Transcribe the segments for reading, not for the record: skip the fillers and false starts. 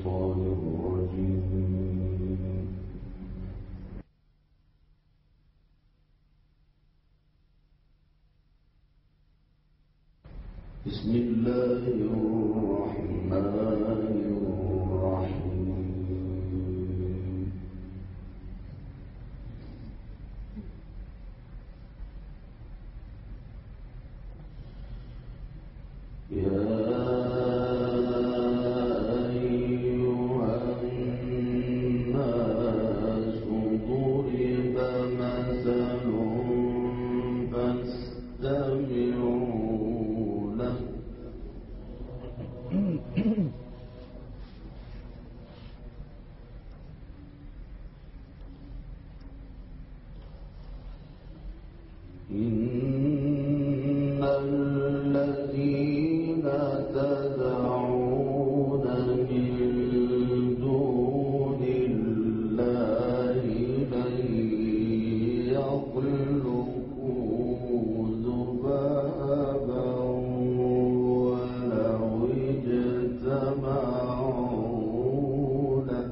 الشيطان الرجيم. بسم الله الرحمن الرحيم. يا أيها الناس ضرب مثل فاستمعوا له إن الذين تدعون من دون الله لن يخلقوا ذبابا ولو اجتمعوا له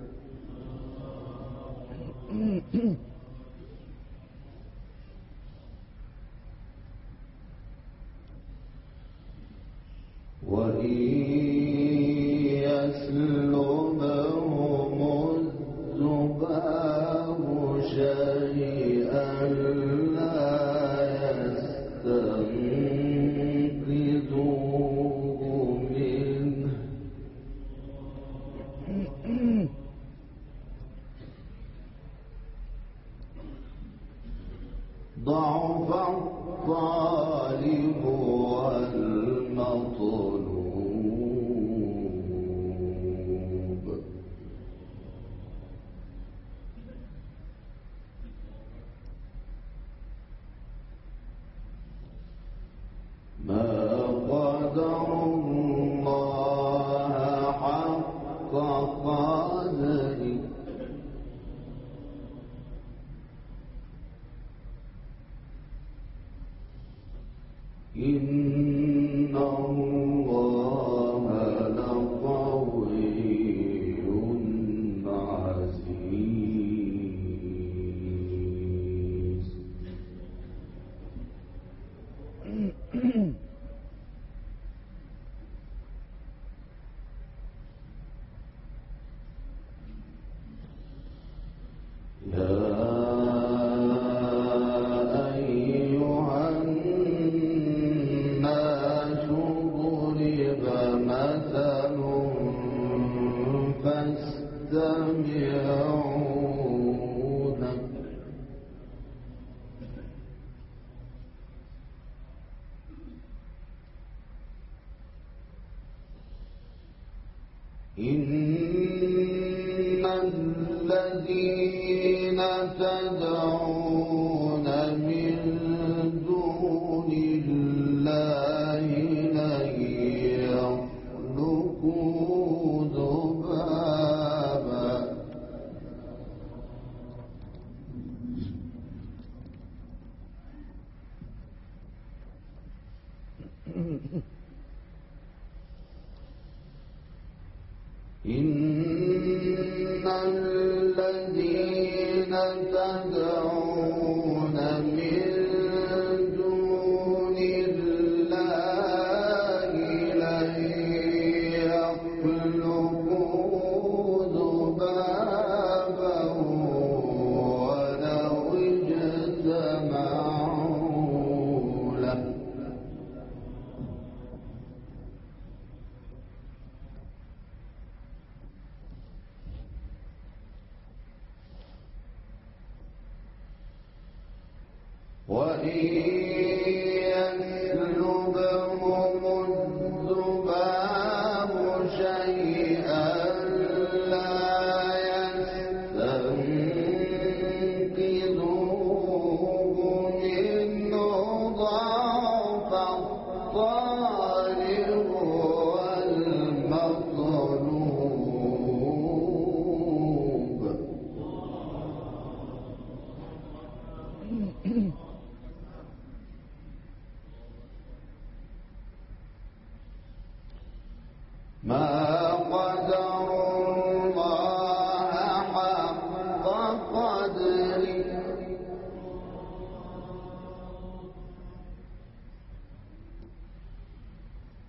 وإن يسلبهم الذباب شيئا لا يستنقذوه منه ضعف الطالب والمطلوب ما قدر الله حق قدره إن الله لقوي عزيز. فاستمعوا له إن الذين تدعون من دون الله لن يخلقوا ذبابا إن الذين تدعون من دون الله لن يخلقوا ذبابا ولو اجتمعوا له وإن يسلبهم الذباب شيئا لا يستنقذوه منه ضعف الطالب والمطلوب ما قدر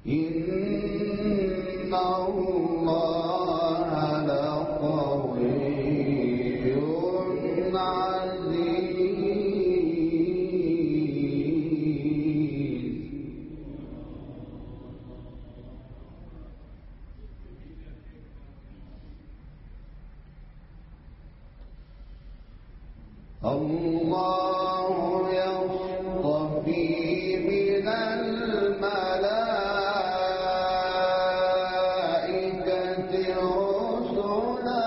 إن الله لقوي عزيز. الله يصطفي من الملائكة رسلا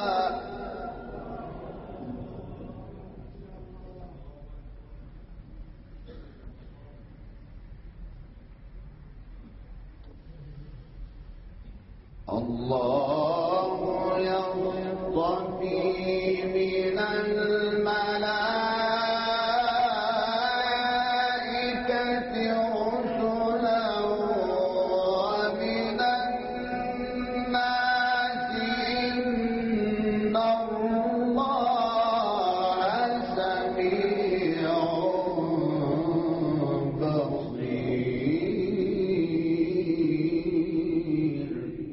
الله يصطفي من الملائكة رسلا ومن الناس إن الله سميع بصير.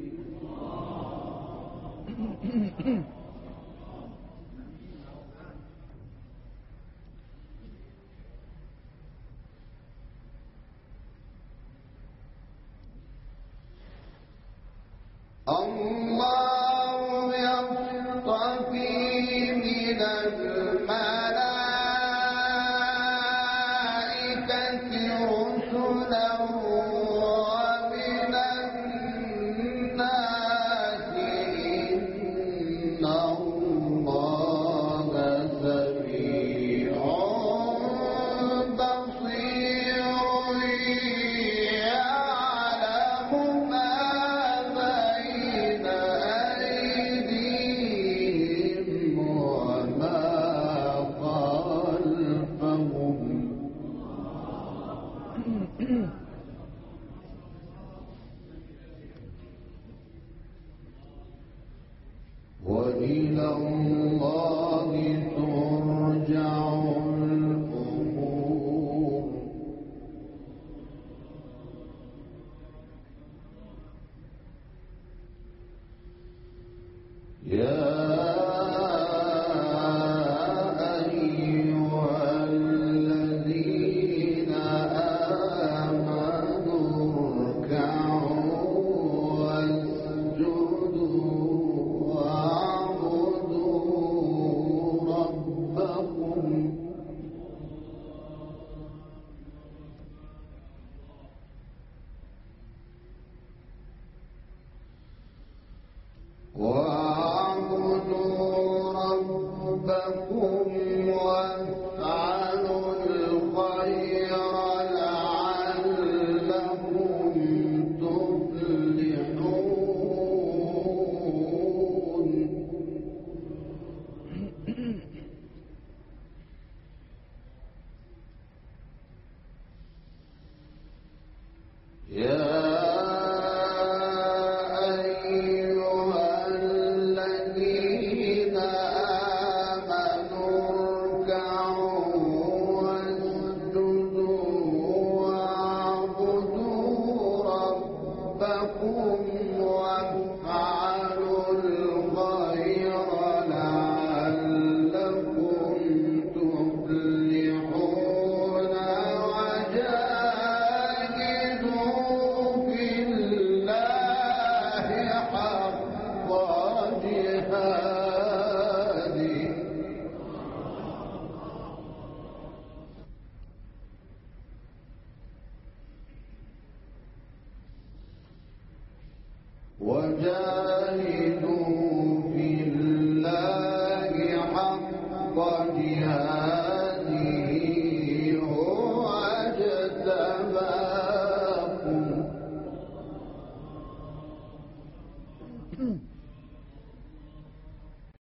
الله يصطفي من الملائكة رسلا ومن الناس إن الله سميع بصير يعلم ما بين أيديهم وما خلفهم وإلى الله ترجع الأمور. يا أيها الذين آمنوا اركعوا واسجدوا واعبدوا ربكم وافعلوا الخير لعلكم تفلحون. يا أيها الذين آمنوا اركعوا واسجدوا واعبدوا ربكم وافعلوا الخير لعلكم تفلحون. وجاهدوا في الله حق جهاده وجاهدوا في الله حق جهاده